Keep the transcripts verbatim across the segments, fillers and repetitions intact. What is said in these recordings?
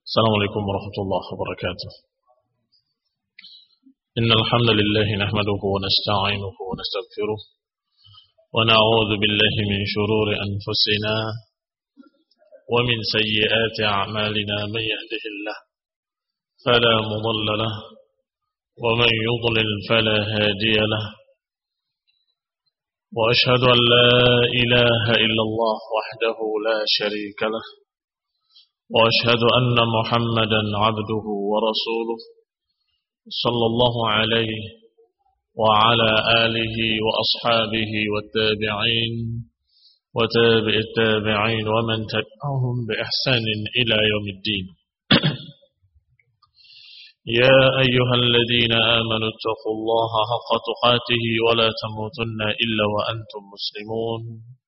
Assalamualaikum warahmatullahi wabarakatuh. Innal hamdalillah nahmaduhu wa nasta'inuhu wa nastaghfiruh wa na'udzu billahi min shururi anfusina wa min sayyiati a'malina man yahdihillahu fala mudilla lahu wa man yudlil fala hadiya lahu. Wa ashhadu an la ilaha illallah wahdahu la sharika lahu وأشهد أن محمدا عبده ورسوله صلى الله عليه وعلى آله وأصحابه والتابعين وتابع التابعين ومن تبعهم بإحسان إلى يوم الدين. يا أيها الذين آمنوا اتقوا الله حق تقاته ولا تموتن إلا وأنتم مسلمون.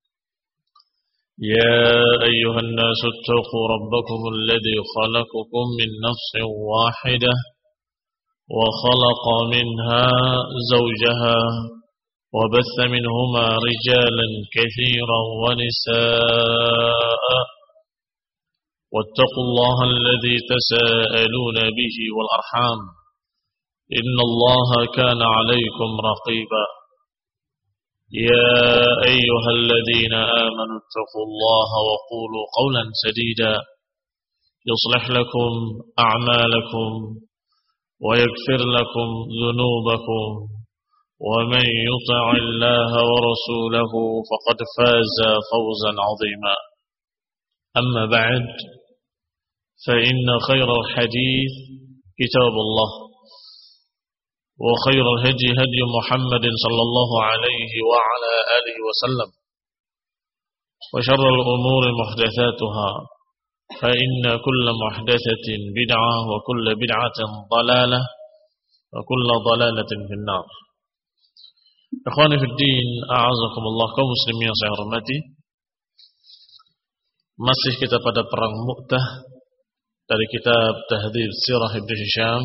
يا أيها الناس اتقوا ربكم الذي خلقكم من نفس واحدة وخلق منها زوجها وبث منهما رجالا كثيرا ونساء واتقوا الله الذي تساءلون به والأرحام إن الله كان عليكم رقيبا. يا أيها الذين آمنوا اتقوا الله وقولوا قولا سديدا يصلح لكم أعمالكم ويغفر لكم ذنوبكم ومن يطع الله ورسوله فقد فاز فوزا عظيما. أما بعد فإن خير الحديث كتاب الله وخير الهدي هدي محمد صلى الله عليه وعلى آله وسلم وشر الأمور محدثاتها فإن كل محدثة بدعة وكل بدعة ضلالة وكل ضلالة في النار. Ikhwani fi din, a'azakumullah, kaum muslimin yang saya hormati. Masih kita pada perang Mu'tah dari kitab Tahdhib Sirah Ibnu Hisham,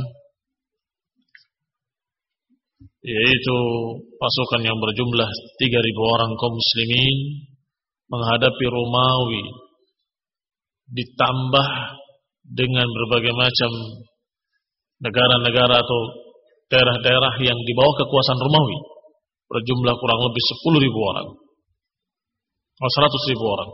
yaitu pasukan yang berjumlah tiga ribu orang kaum muslimin menghadapi Romawi, ditambah dengan berbagai macam negara-negara atau daerah-daerah yang di bawah kekuasaan Romawi, berjumlah kurang lebih sepuluh ribu orang atau seratus ribu orang.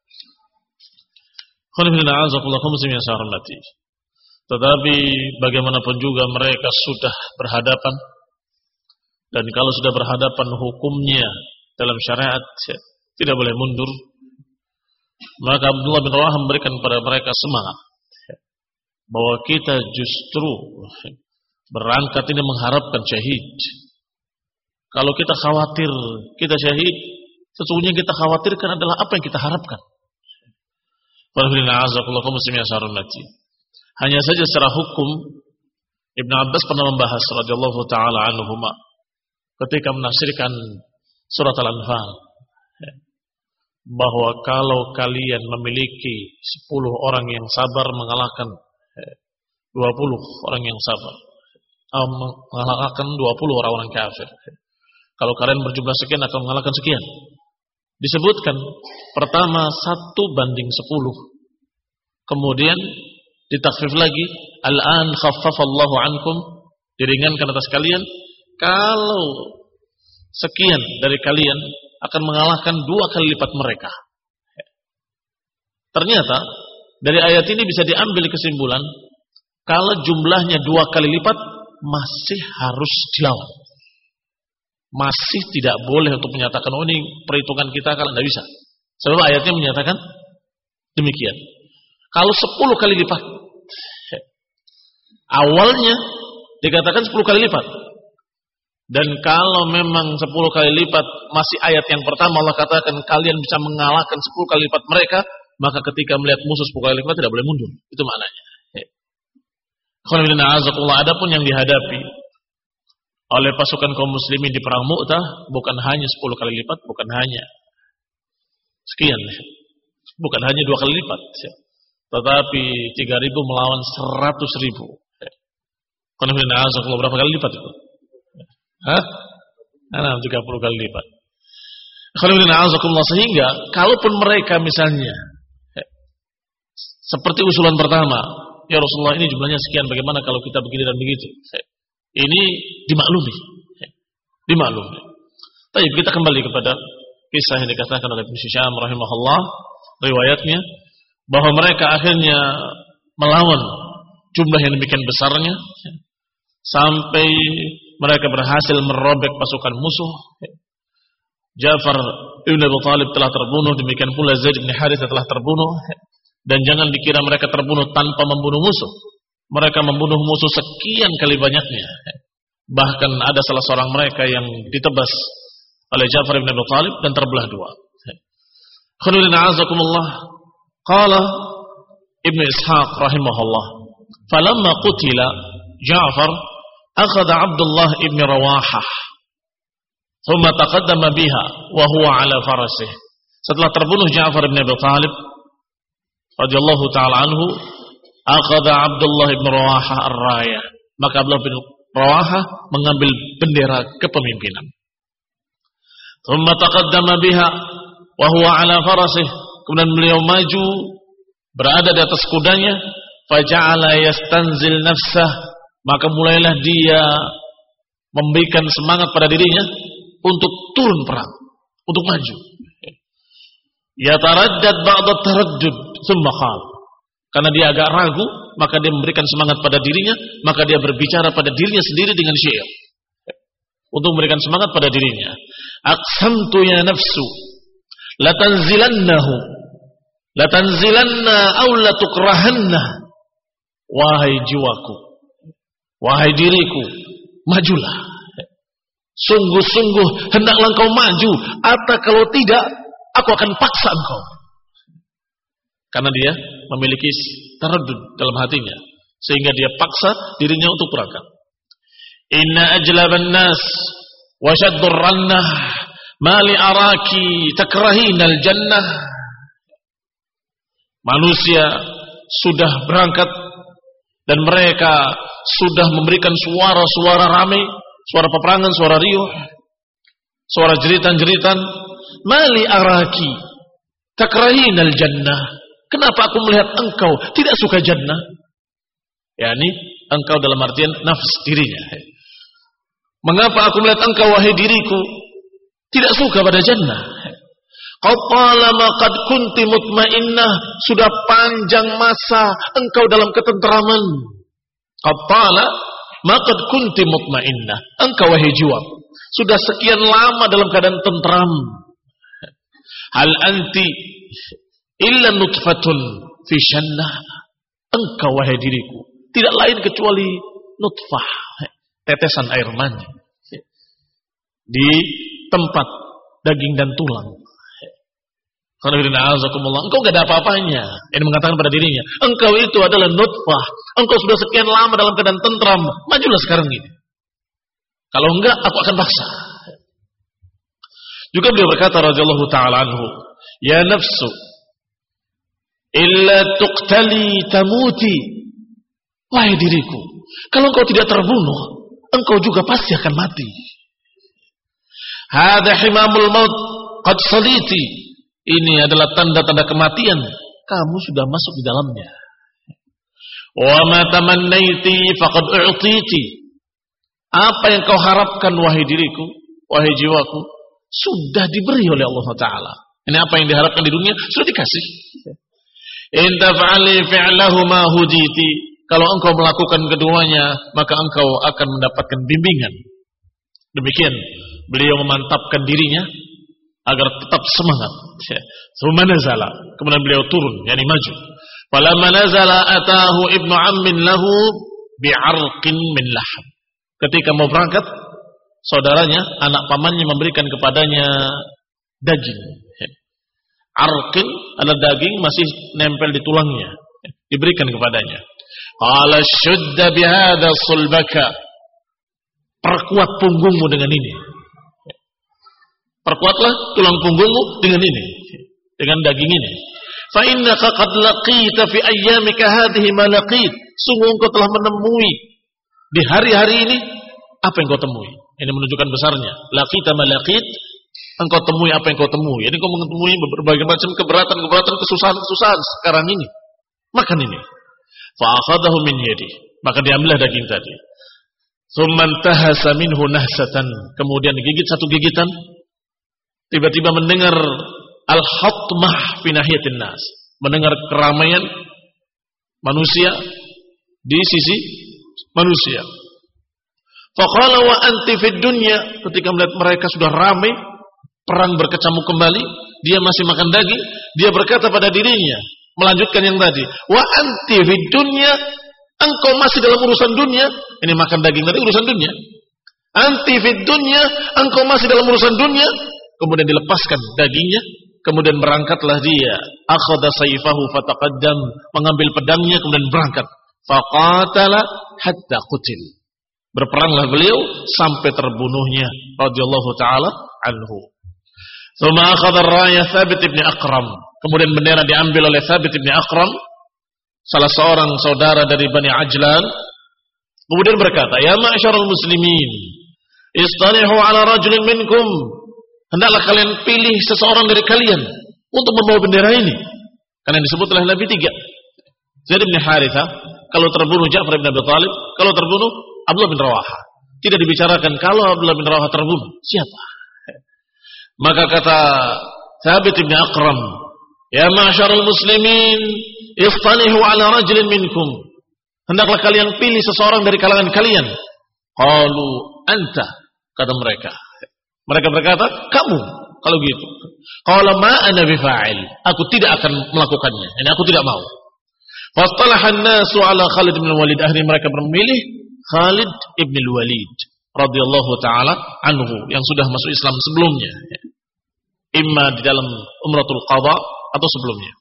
Tetapi bagaimanapun juga mereka sudah berhadapan. Dan kalau sudah berhadapan, hukumnya dalam syariat tidak boleh mundur. Maka Abdullah bin Rawahah memberikan kepada mereka semangat bahwa kita justru berangkat ini mengharapkan syahid. Kalau kita khawatir kita syahid, sesungguhnya kita khawatirkan adalah apa yang kita harapkan. Hanya saja secara hukum, Ibn Abbas pernah membahas radhiyallahu taala anhuma ketika menafsirkan surat Al-Anfal, bahwa kalau kalian memiliki sepuluh orang yang sabar mengalahkan dua puluh orang yang sabar, mengalahkan dua puluh orang-orang kafir. Kalau kalian berjumlah sekian akan mengalahkan sekian. Disebutkan pertama satu banding sepuluh. Kemudian ditakhfif lagi, al-an khaffafallahu ankum, diringankan atas kalian. Kalau sekian dari kalian akan mengalahkan dua kali lipat mereka. Ternyata dari ayat ini bisa diambil kesimpulan, kalau jumlahnya dua kali lipat masih harus dilawan. Masih tidak boleh untuk menyatakan, oh ini perhitungan kita kalau tidak bisa. Sebab ayatnya menyatakan demikian. Kalau sepuluh kali lipat, awalnya dikatakan sepuluh kali lipat. Dan kalau memang sepuluh kali lipat masih ayat yang pertama Allah katakan kalian bisa mengalahkan sepuluh kali lipat mereka, maka ketika melihat musuh sepuluh kali lipat tidak boleh mundur. Itu maknanya. Adapun yang dihadapi oleh pasukan kaum muslimin di perang Mu'tah bukan hanya sepuluh kali lipat, bukan hanya sekian, bukan hanya dua kali lipat, tetapi tiga ribu melawan seratus ribu. Berapa kali lipat itu? Hah? Nah, tiga puluh kali lipat. Sehingga kalaupun mereka misalnya seperti usulan pertama, ya Rasulullah ini jumlahnya sekian, bagaimana kalau kita begini dan begitu? Ini dimaklumi. Dimaklumi. Tapi kita kembali kepada kisah yang dikatakan oleh Ibnu Syam rahimahullah, riwayatnya bahwa mereka akhirnya melawan jumlah yang demikian besarnya sampai mereka berhasil merobek pasukan musuh. Ja'far ibn Abi Thalib telah terbunuh, demikian pula Zaid bin Harithah telah terbunuh. Dan jangan dikira mereka terbunuh tanpa membunuh musuh. Mereka membunuh musuh sekian kali banyaknya. Bahkan ada salah seorang mereka yang ditebas oleh Ja'far ibn Abi Thalib dan terbelah dua. Khairuddin a'azakumullah. Qala Ibnu Ishaq rahimahullah, falamma qutila Ja'far akhadha Abdullah ibn Rawahah thumma taqaddama biha wa huwa ala farasih. Setelah terbunuh Ja'far ibn Abi Thalib radhiyallahu taala anhu, akhadha Abdullah ibn Rawahah ar-rayah, maka Abdullah bin Rawahah mengambil bendera kepemimpinan. Thumma taqaddama biha wa huwa ala farasih, kemudian beliau maju berada di atas kudanya, faja'ala yastanzil nafsah, maka mulailah dia memberikan semangat pada dirinya untuk turun perang, untuk maju. Yataraddad ba'da taraddud thumma qala, karena dia agak ragu, maka dia memberikan semangat pada dirinya, maka dia berbicara pada dirinya sendiri dengan syair untuk memberikan semangat pada dirinya. Aqsamtu ya nafsu latanzilannahu latanzilanna aw latukrahanna, wahai jiwaku, wahai diriku, majulah, sungguh-sungguh hendaklah engkau maju, atau kalau tidak aku akan paksa engkau. Karena dia memiliki taraddud dalam hatinya, sehingga dia paksa dirinya untuk berangkat. Inna ajlaban nas wa shaddur rannah mali araki takrahinal jannah. Manusia sudah berangkat dan mereka sudah memberikan suara-suara ramai, suara peperangan, suara riuh, suara jeritan-jeritan. Mali araki takrahinal jannah, kenapa aku melihat engkau tidak suka jannah? yakni engkau dalam artian nafs dirinya. Mengapa aku melihat engkau wahai diriku tidak suka pada jannah? Qala maqad kunti mutmainnah, sudah panjang masa engkau dalam ketenteraman. Qala maqad kunti mutmainnah, engkau wahai jiwa sudah sekian lama dalam keadaan tentram. Hal anti illa nutfatun fi shannah, engkau wahai diriku tidak lain kecuali nutfah, tetesan air mani di tempat daging dan tulang. Engkau gak ada apa-apanya. Ini mengatakan pada dirinya, engkau itu adalah nutfah, engkau sudah sekian lama dalam keadaan tentram, majulah sekarang ini. Kalau enggak, aku akan paksa. Juga beliau berkata radhiyallahu ta'ala anhu, ya nafsu illa tuqtali tamuti, wahai diriku, kalau engkau tidak terbunuh, engkau juga pasti akan mati. Hadha himamul maut qad saliti, ini adalah tanda-tanda kematian, kamu sudah masuk di dalamnya. Wa ma tamannaiti faqad u'titi, apa yang kau harapkan wahai diriku, wahai jiwaku, sudah diberi oleh Allah Ta'ala. Ini apa yang diharapkan di dunia sudah dikasih. In taf'ali fi'lahu ma huditi, kalau engkau melakukan keduanya maka engkau akan mendapatkan bimbingan. Demikian beliau memantapkan dirinya agar tetap semangat. Tsumma nazala, kemudian beliau turun, yakni maju. Falamma nazala atahu ibnu ammin lahu bi'arqin min lahm. Ketika mau berangkat, saudaranya, anak pamannya memberikan kepadanya daging. Arqin adalah daging masih nempel di tulangnya, diberikan kepadanya. Qala shudda bihadha sulbaka, perkuat punggungmu dengan ini. Perkuatlah tulang punggungmu dengan ini, dengan daging ini. Fa innaka qad laqita fi ayyamika hadhihi ma laqit, sungguh engkau telah menemui di hari-hari ini apa yang kau temui. Ini menunjukkan besarnya. Laqita ma laqit, engkau temui apa yang kau temui. Jadi engkau menemui berbagai macam keberatan-keberatan, kesusahan-kesusahan sekarang ini. Makan ini. Fa'akhadahu min yadi. Maka diambillah daging tadi. Tsumma tahasa minhu nahsatan. Kemudian digigit satu gigitan. Tiba-tiba mendengar al-hatmah fi nahiyatin nas. Mendengar keramaian manusia di sisi manusia. Faqala wa anti fid dunya, ketika melihat mereka sudah ramai, perang berkecamuk kembali, dia masih makan daging, dia berkata pada dirinya, melanjutkan yang tadi, wa anti fid dunya, engkau masih dalam urusan dunia. Ini makan daging tadi urusan dunia. Anti fid dunya, engkau masih dalam urusan dunia. Kemudian dilepaskan dagingnya, kemudian berangkatlah dia. Akhadha sayfahu fataqaddam, mengambil pedangnya kemudian berangkat. Faqatala hatta qutil. Berperanglah beliau sampai terbunuhnya radhiyallahu taala anhu. Tsumma akhadha ar-raya Thabit bin Aqram. Kemudian bendera diambil oleh Thabit bin Aqram, salah seorang saudara dari Bani Ajlan. Kemudian berkata, "Ya ma'syarul muslimin, istanihu ala rajulin minkum." Hendaklah kalian pilih seseorang dari kalian untuk membawa bendera ini. Karena disebut oleh Nabi tiga. Zaid bin Harithah, kalau terbunuh Ja'far bin Abi Thalib, kalau terbunuh Abdullah bin Rawaha. Tidak dibicarakan kalau Abdullah bin Rawaha terbunuh, siapa? Maka kata Thabit bin Aqram, "Ya ma'syarul muslimin, istanihu ala rajulin minkum." Hendaklah kalian pilih seseorang dari kalangan kalian. Qalu anta, kata mereka. Mereka berkata, kamu, kalau gitu. Qala ma ana bifa'il, aku tidak akan melakukannya. Ini aku tidak mau. Fastalahan nasu ala Khalid bin Walid. Akhirnya mereka memilih Khalid ibn Walid radhiyallahu taala anhu yang sudah masuk Islam sebelumnya. Imma di dalam Umratul Qadha atau sebelumnya.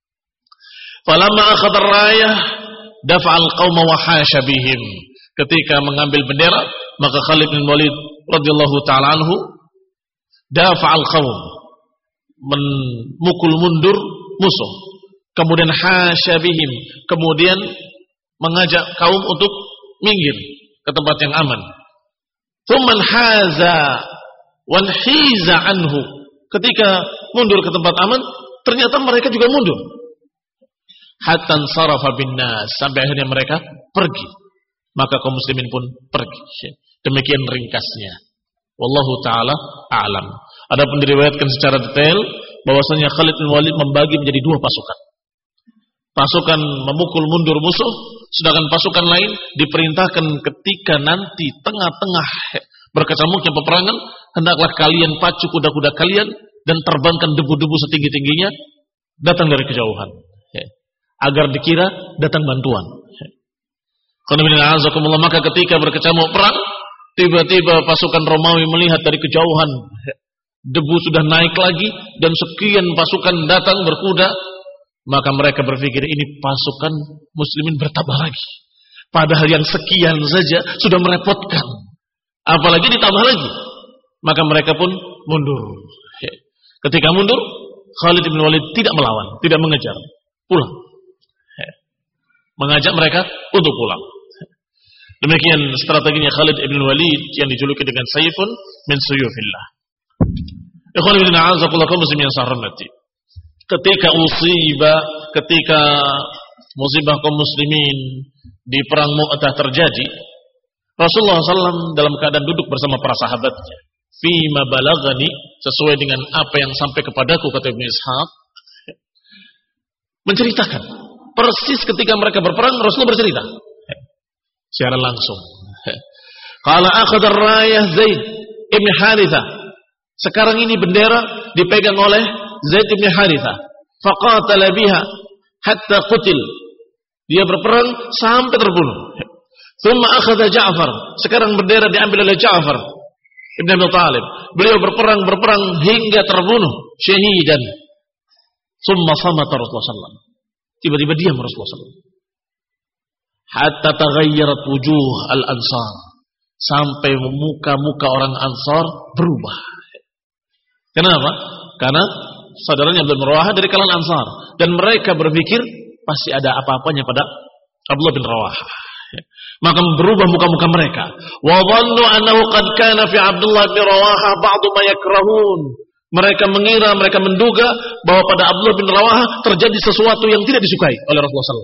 Falamma akhadha ar-rayah dafa'al qauma wa hasha bihim. Ketika mengambil bendera, maka Khalid bin Walid radhiyallahu taala anhu dafa'al qaum, memukul mundur musuh. Kemudian hasya bihim, kemudian mengajak kaum untuk minggir ke tempat yang aman. Tsumman haza wan hiza anhu. Ketika mundur ke tempat aman, ternyata mereka juga mundur. Hatta sarafa bin nas, sampai akhirnya mereka pergi. Maka kaum muslimin pun pergi. Demikian ringkasnya. Wallahu taala a'lam. Adapun diriwayatkan secara detail bahwasanya Khalid bin Walid membagi menjadi dua pasukan. Pasukan memukul mundur musuh, sedangkan pasukan lain diperintahkan ketika nanti tengah-tengah berkecamuknya peperangan, hendaklah kalian pacu kuda-kuda kalian dan terbangkan debu-debu setinggi-tingginya datang dari kejauhan, agar dikira datang bantuan. Maka ketika berkecamuk perang, tiba-tiba pasukan Romawi melihat dari kejauhan debu sudah naik lagi dan sekian pasukan datang berkuda, maka mereka berpikir ini pasukan muslimin bertambah lagi. Padahal yang sekian saja sudah merepotkan, apalagi ditambah lagi. Maka mereka pun mundur. Ketika mundur, Khalid bin Walid tidak melawan, tidak mengejar, pulang. Mengajak mereka untuk pulang. Demikian strateginya Khalid bin Walid yang dijuluki dengan Saifun min Suyufillah. Ikhwan fillah, a'azakumullah kaum muslimin yang saya hormati. Ketika usiba, ketika musibah kaum muslimin di perang Mu'tah terjadi, Rasulullah shallallahu alaihi wasallam dalam keadaan duduk bersama para sahabatnya. Fima balagani, sesuai dengan apa yang sampai kepadaku, kata Ibnu Ishaq, menceritakan persis ketika mereka berperang, Rasulullah bercerita secara langsung. Qala akhadha ar-rayah Zaid ibn Harithah. Sekarang ini bendera dipegang oleh Zaid bin Harithah. Faqatala biha hatta qutil. Dia berperang sampai terbunuh. Tsumma akhadha Ja'far. Sekarang bendera diambil oleh Ja'far ibn Abi Thalib. Beliau berperang berperang hingga terbunuh syahidan. Tsumma samata Rasulullah sallallahu alaihi wasallam. Tiba-tiba diam Rasulullah sallallahu alaihi wasallam. Hatta taghayyarat wujuh al-ansar. Sampai muka-muka orang Ansar berubah. Kenapa? Karena saudaranya Abdullah bin Rawaha dari kalangan Ansar, dan mereka berpikir pasti ada apa-apanya pada Abdullah bin Rawaha. Maka berubah muka-muka mereka. Wa dhannu annahu qad kana fi Abdullah bin Rawaha ba'd ma yakrahun. Mereka mengira, mereka menduga bahwa pada Abdullah bin Rawaha terjadi sesuatu yang tidak disukai oleh Rasulullah sallallahu alaihi wasallam.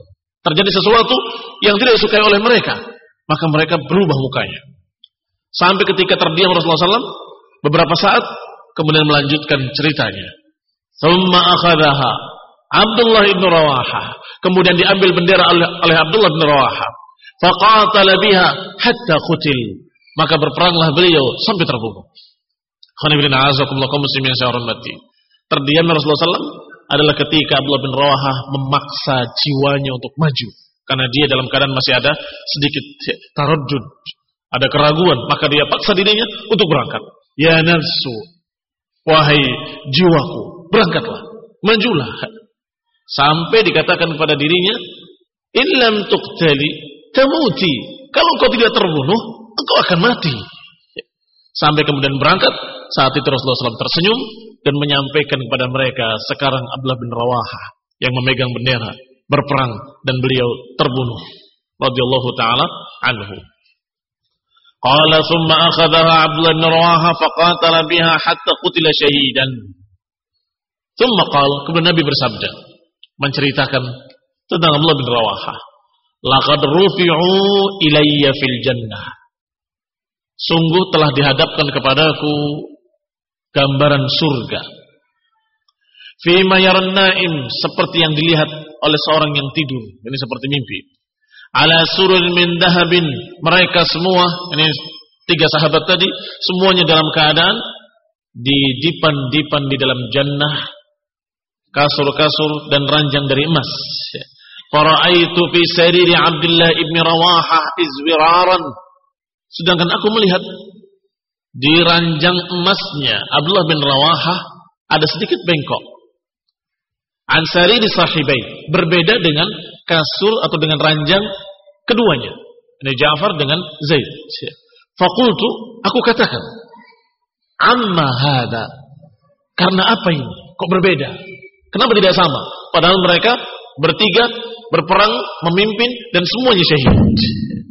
terjadi sesuatu yang tidak disukai oleh mereka, maka mereka berubah mukanya. Sampai ketika terdiam Rasulullah shallallahu alaihi wasallam beberapa saat, kemudian melanjutkan ceritanya. Tsumma akhadhaha Abdullah ibn Rawahah, kemudian diambil bendera oleh, oleh Abdullah ibn Rawahah. Faqatala biha hatta qutil, maka berperanglah beliau sampai terbunuh. Khonibina azakumullah kaum muslimin yang saya hormati. Terdiamnya Rasulullah shallallahu alaihi wasallam adalah ketika Abdullah bin Rawahah memaksa jiwanya untuk maju, karena dia dalam keadaan masih ada sedikit taraddud, ada keraguan, maka dia paksa dirinya untuk berangkat. Ya nafsu, wahai jiwaku, berangkatlah, majulah. Sampai dikatakan kepada dirinya, illam tuqtali tamuti, kalau kau tidak terbunuh, engkau akan mati. Sampai kemudian berangkat. Saat itu Rasulullah shallallahu alaihi wasallam tersenyum dan menyampaikan kepada mereka, sekarang Abdullah bin Rawahah yang memegang bendera berperang dan beliau terbunuh radhiyallahu taala anhu. Qala thumma akhadhaha Abdullah bin Rawahah faqatala biha hatta qutila syahidan. Thumma qala, kemudian Nabi bersabda menceritakan tentang Abdullah bin Rawahah, laqad rufi'u ilayya fil jannah, sungguh telah dihadapkan kepadaku gambaran surga. Fima yaran naim, seperti yang dilihat oleh seorang yang tidur, ini seperti mimpi. Ala surur min dahabin, mereka semua, ini tiga sahabat tadi, semuanya dalam keadaan didipan-dipan di dalam jannah, kasur-kasur dan ranjang dari emas. Fara'aitu fi sariri Abdullah ibn Rawahah izwiraran, sedangkan aku melihat di ranjang emasnya Abdullah bin Rawahah ada sedikit bengkok. Ansari di sahibai, berbeda dengan kasur atau dengan ranjang keduanya. Ini Ja'far dengan Zaid. Faqultu, aku katakan, amma hada, karena apa ini? Kok berbeda? Kenapa tidak sama? Padahal mereka bertiga berperang, memimpin dan semuanya syahid.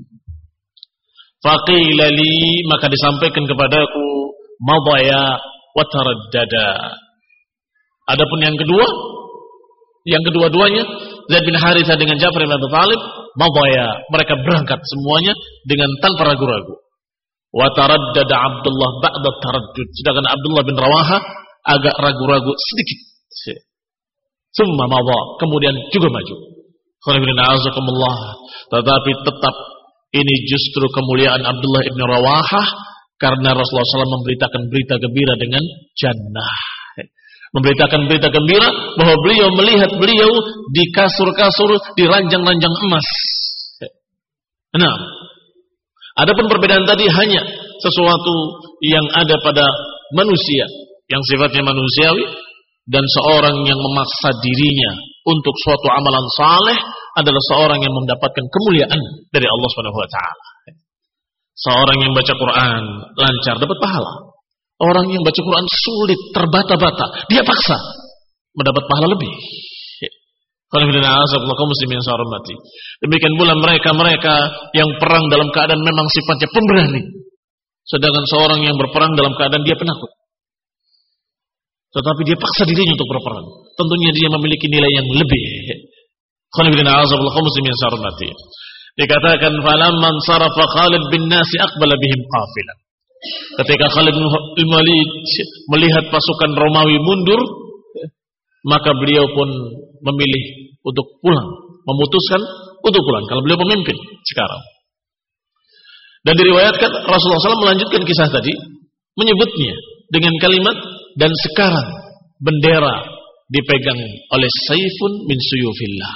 Faqila li, maka disampaikan kepadaku, madaya wa taraddada. Adapun yang kedua, yang kedua-duanya Zaid bin Harithah dengan Ja'far bin Abi Thalib, madaya, mereka berangkat semuanya dengan tanpa ragu-ragu. Wa taraddada Abdullah ba'da taraddud, sedangkan Abdullah bin Rawahah agak ragu-ragu sedikit. Summa madha, kemudian juga maju. Tetapi tetap ini justru kemuliaan Abdullah ibn Rawahah, karena Rasulullah shallallahu alaihi wasallam memberitakan berita gembira dengan jannah, memberitakan berita gembira bahwa beliau melihat beliau di kasur-kasur, di ranjang-ranjang emas. Nah, adapun perbedaan tadi hanya sesuatu yang ada pada manusia, yang sifatnya manusiawi, dan seorang yang memaksa dirinya untuk suatu amalan saleh adalah seorang yang mendapatkan kemuliaan dari Allah Subhanahu wa taala. Seorang yang baca Quran lancar dapat pahala. Orang yang baca Quran sulit, terbata-bata, dia paksa mendapat pahala lebih. Demikian pula mereka-mereka yang perang dalam keadaan memang sifatnya pemberani, sedangkan seorang yang berperang dalam keadaan dia penakut, tetapi dia paksa dirinya untuk berperang, tentunya dia memiliki nilai yang lebih. Dikatakan falamman sarafa Khalid bin Nasi aqbala bihim qafilan. Ketika Khalid bin Walid melihat pasukan Romawi mundur, maka beliau pun memilih untuk pulang, memutuskan untuk pulang kalau beliau pemimpin sekarang. Dan diriwayatkan Rasulullah shallallahu alaihi wasallam melanjutkan kisah tadi, menyebutnya dengan kalimat, dan sekarang bendera dipegang oleh Saifun min suyufillah.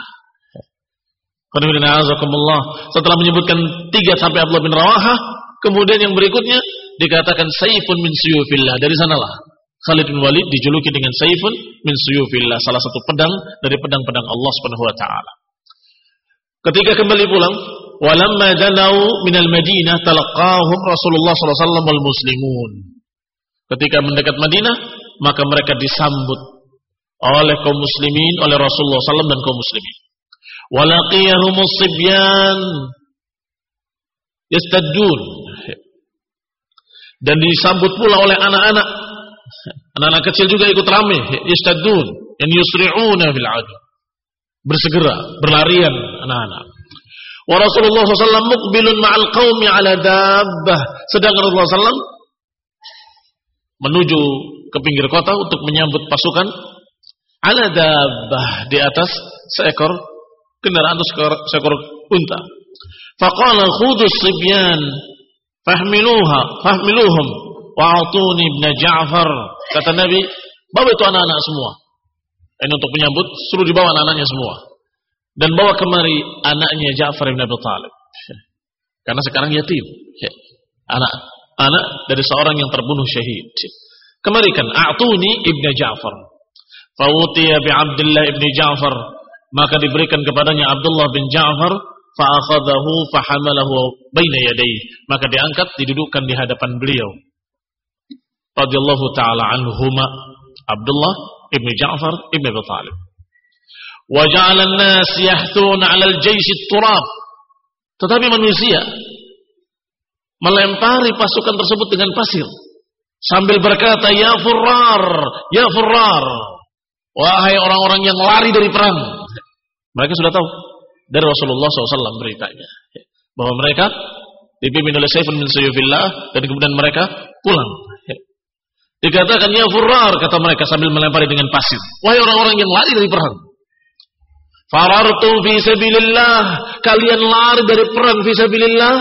Setelah menyebutkan tiga sampai Abdullah bin Rawahah, kemudian yang berikutnya dikatakan Saifun min suyufillah. Dari sanalah Khalid bin Walid dijuluki dengan Saifun min suyufillah, salah satu pedang dari pedang-pedang Allah Subhanahu wa taala. Ketika kembali pulang, walamma danau minal Madinah talaqahum Rasulullah sallallahu alaihi wasallam wal muslimun. Ketika mendekat Madinah, maka mereka disambut oleh kaum muslimin, oleh Rasulullah sallallahu alaihi wasallam dan kaum muslimin. Walaqiyahumus sibyan yastaddun, dan disambut pula oleh anak-anak. Anak-anak kecil juga ikut ramai, yastaddun, yang yusri'una bil adu. bersegera, berlarian anak-anak. Wa Rasulullah sallallahu alaihi wasallam muqbilun ma'al qaumi ala dabbah. Sedangkan Rasulullah sallallahu alaihi wasallam menuju ke pinggir kota untuk menyambut pasukan ala dabbah, di atas seekor kendaraan atau seekor, seekor unta. Faqala khudus sibyan fahmiluha fahmiluhum wa'atuni ibn Ja'far. Kata Nabi, bawa itu anak-anak semua. Ini untuk menyambut, suruh dibawa anak-anaknya semua. Dan bawa kemari anaknya Ja'far ibn Abi Thalib. Karena sekarang yatim. Anak anak dari seorang yang terbunuh syahid. Kemarikan, a'tuni ibn Ja'far. Fawutiya bi Abdullah ibn Ja'far. Maka diberikan kepadanya Abdullah bin Ja'far. Fa'akhadahu fahamalahu baina yadayhi. Maka diangkat, didudukkan di hadapan beliau. Radhiyallahu ta'ala anhuma. Abdullah ibn Ja'far ibn Abi Thalib. Wa ja'ala an-nas yahtuna 'ala al-jaysh at-turab. Tetapi manusia melempari pasukan tersebut dengan pasir sambil berkata, ya furrar, ya furrar, wahai orang-orang yang lari dari perang. Mereka sudah tahu dari Rasulullah shallallahu alaihi wasallam beritanya bahwa mereka dipimpin oleh Saifun min Sayfillah, dan kemudian mereka pulang. Dikatakan ya furrar, kata mereka sambil melempari dengan pasir, wahai orang-orang yang lari dari perang. Farartu fi sabilillah, kalian lari dari perang fi sabilillah.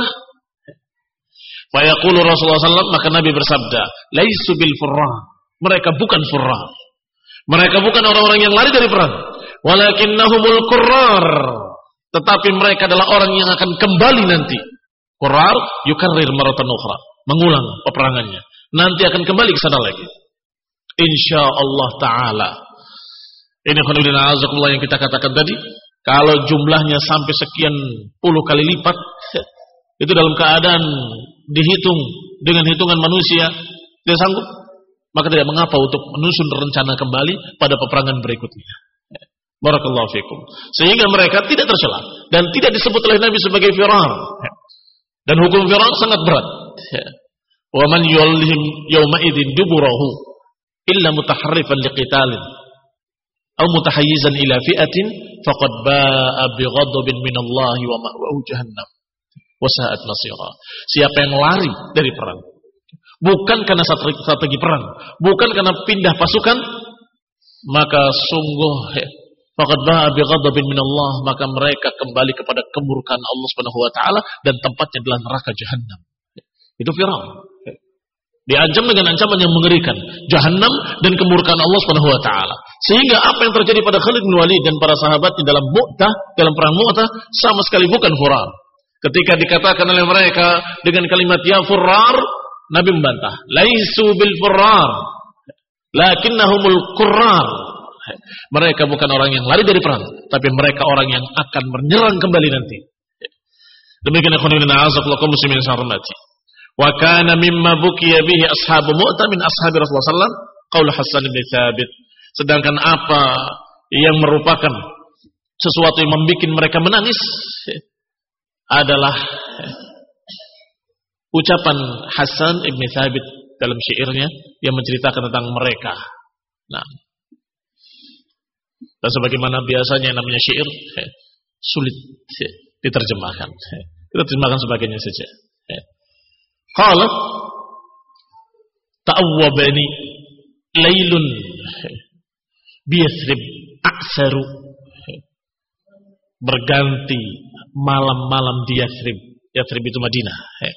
Fa yaqulu Rasulullah sallallahu alaihi wasallam, maka Nabi bersabda, laisu bil furrar, mereka bukan furrar, mereka bukan orang-orang yang lari dari perang, walakinnahumul qurrar, tetapi mereka adalah orang yang akan kembali nanti. Qurrar yukarrir maratan ukhra, mengulang peperangannya, nanti akan kembali ke sana lagi, insyaallah taala. Ini khonibina azakumullah yang kita katakan tadi, kalau jumlahnya sampai sekian puluh kali lipat, itu dalam keadaan dihitung dengan hitungan manusia tidak sanggup, maka tidak mengapa untuk menyusun rencana kembali pada peperangan berikutnya. Barakallahu fikum. Sehingga mereka tidak tercela dan tidak disebut oleh Nabi sebagai firar. Dan hukum firar sangat berat. Wa man yulhim yawma idzin duburahu illa mutaharrifan liqitalin aw mutahayyizan ila fi'atin faqad ba'a bighadabin minallahi wa ma'wahu jahannam wa sa'at masira. Siapa yang lari dari perang, bukan karena strategi perang, bukan karena pindah pasukan, maka sungguh faqad ba'a bighadabin minallah, maka mereka kembali kepada kemurkaan Allah Subhanahu wa taala dan tempatnya adalah neraka jahannam. Itu firar. Diancam dengan ancaman yang mengerikan, jahannam dan kemurkaan Allah Subhanahu wa taala. Sehingga apa yang terjadi pada Khalid bin Walid dan para sahabat di dalam Mu'tah, dalam perang Mu'tah, sama sekali bukan furar. Ketika dikatakan oleh mereka dengan kalimat ya furrar, Nabi membantah, laisu bil furrar, lakinnahumul qurrar. Mereka bukan orang yang lari dari perang, tapi mereka orang yang akan menyerang kembali nanti. Demikian ikhwan fillah azakumullah muslimin sarmati. Wa kana mimma bukiya bihi ashabu Mu'tah min ashabi Rasulullah sallallahu alaihi wasallam qaul Hasan bin Thabit. Sedangkan apa yang merupakan sesuatu yang membuat mereka menangis adalah ucapan Hasan bin Thabit dalam syairnya yang menceritakan tentang mereka. Nah, dan sebagaimana biasanya namanya syair sulit diterjemahkan. Kita terjemahkan sebagainya saja. Qala ta'awwabani lailun bi Yathrib a'saru, berganti malam-malam di Yathrib. Yathrib itu Madinah.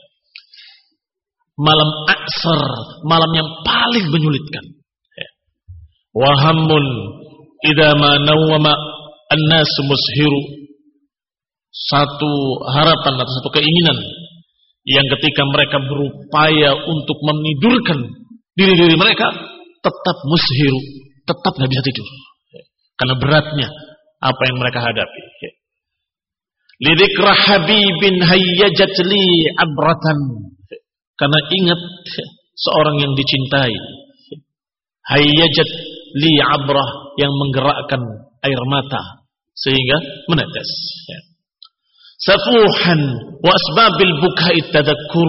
Malam aksar, malam yang paling menyulitkan. Wa hammun idza ma nawama an-nas mushiru, satu harapan atau satu keinginan yang ketika mereka berupaya untuk menidurkan diri-diri mereka, tetap mushiru, tetap tidak bisa tidur karena beratnya apa yang mereka hadapi. Lidzikra habibin hayyajat li abratan, karena ingat seorang yang dicintai, hayyajat li abrah, yang menggerakkan air mata sehingga menetes. Safuhan wa asbabil bukai tadakkur.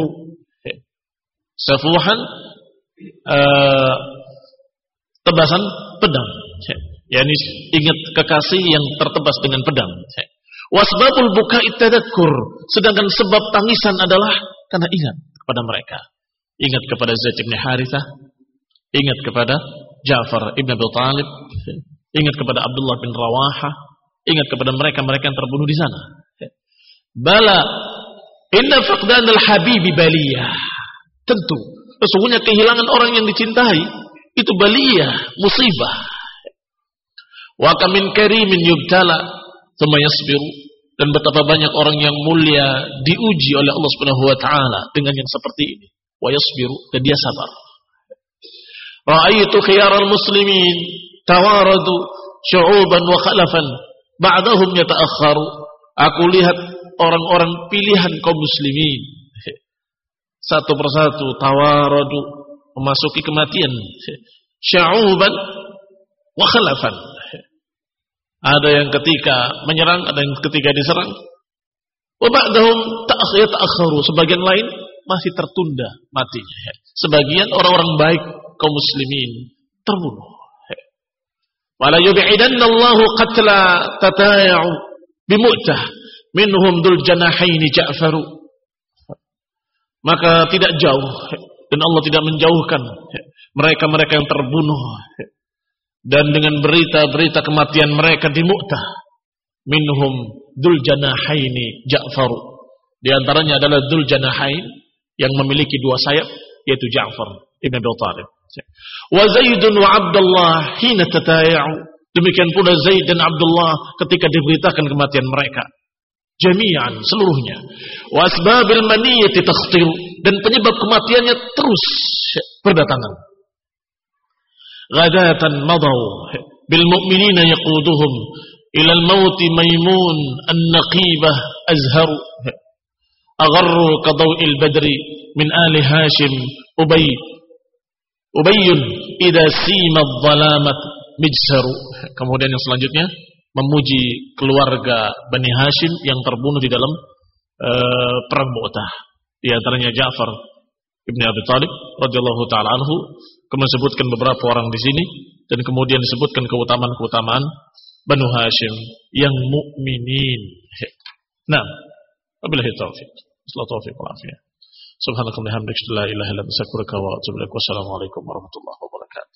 Safuhan uh, tebasan pedang yakni ingat kekasih yang tertebas dengan pedang. Wasbabul buka'i tadakkur, sedangkan sebab tangisan adalah karena ingat kepada mereka. Ingat kepada Zaid bin Harithah, ingat kepada Ja'far ibn Abi Thalib, ingat kepada Abdullah bin Rawaha, ingat kepada mereka-mereka yang terbunuh di sana. Bala inna faqdanal habibi baliyah. Tentu, sesungguhnya kehilangan orang yang dicintai itu baliyah, musibah. Wa kam min karimin yubtala tsumma yasbiru, dan betapa banyak orang yang mulia diuji oleh Allah Subhanahu wa taala dengan yang seperti ini. Wa yasbiru, dan dia sabar. Ra'aitu khiyaral muslimin tawaradu syu'uban wa khalafan ba'dahum yata'akhkharu. Aku lihat orang-orang pilihan kaum muslimin satu persatu tawaradu, memasuki kematian, syu'uban wa khalafan. Ada yang ketika menyerang, ada yang ketika diserang. Wa ba'dahum ta'akhkharu, sebagian lain masih tertunda matinya. Sebagian orang-orang baik kaum muslimin terbunuh. Wala yub'idanna Allahu qatla tataya'u bi Mu'tah minhum dzul janahaini Ja'faru. Maka tidak jauh, dan Allah tidak menjauhkan mereka-mereka yang terbunuh, dan dengan berita-berita kematian mereka di Mu'tah, minhum dzul janahaini Ja'faru. Di antaranya adalah dzul janahain yang memiliki dua sayap, yaitu Ja'far ibn Abi Thalib. Wa Zaidun wa Abdullah hina tataya'u. Demikian pula Zaid dan Abdullah ketika diberitakan kematian mereka. Jami'an, seluruhnya. Wa asbabil maniyati takhtir, dan penyebab kematiannya terus berdatangan. Ghadatan madaw bil mu'minina yaquduhum ila al-maut Maimun an-naqibah azharu. Agharru kadaw'il badri min ali Hashim Ubay Ubayyun idza sima adh-dhalamat mijsaru. Kemudian yang selanjutnya memuji keluarga Bani Hashim yang terbunuh di dalam uh, perang Mu'tah. Di antaranya Ja'far ibn Abi Thalib radhiyallahu taala anhu. Kemudian disebutkan beberapa orang di sini, dan kemudian disebutkan keutamaan-keutamaan Banu Hashim yang mukminin. Nah, wabillahi taufiq. Wassalatu taufiq wal afiyah. Subhanakallahumma wa bihamdika la ilaha illa anta astaghfiruka wa atubu ilaik. Wassalamualaikum warahmatullahi wabarakatuh.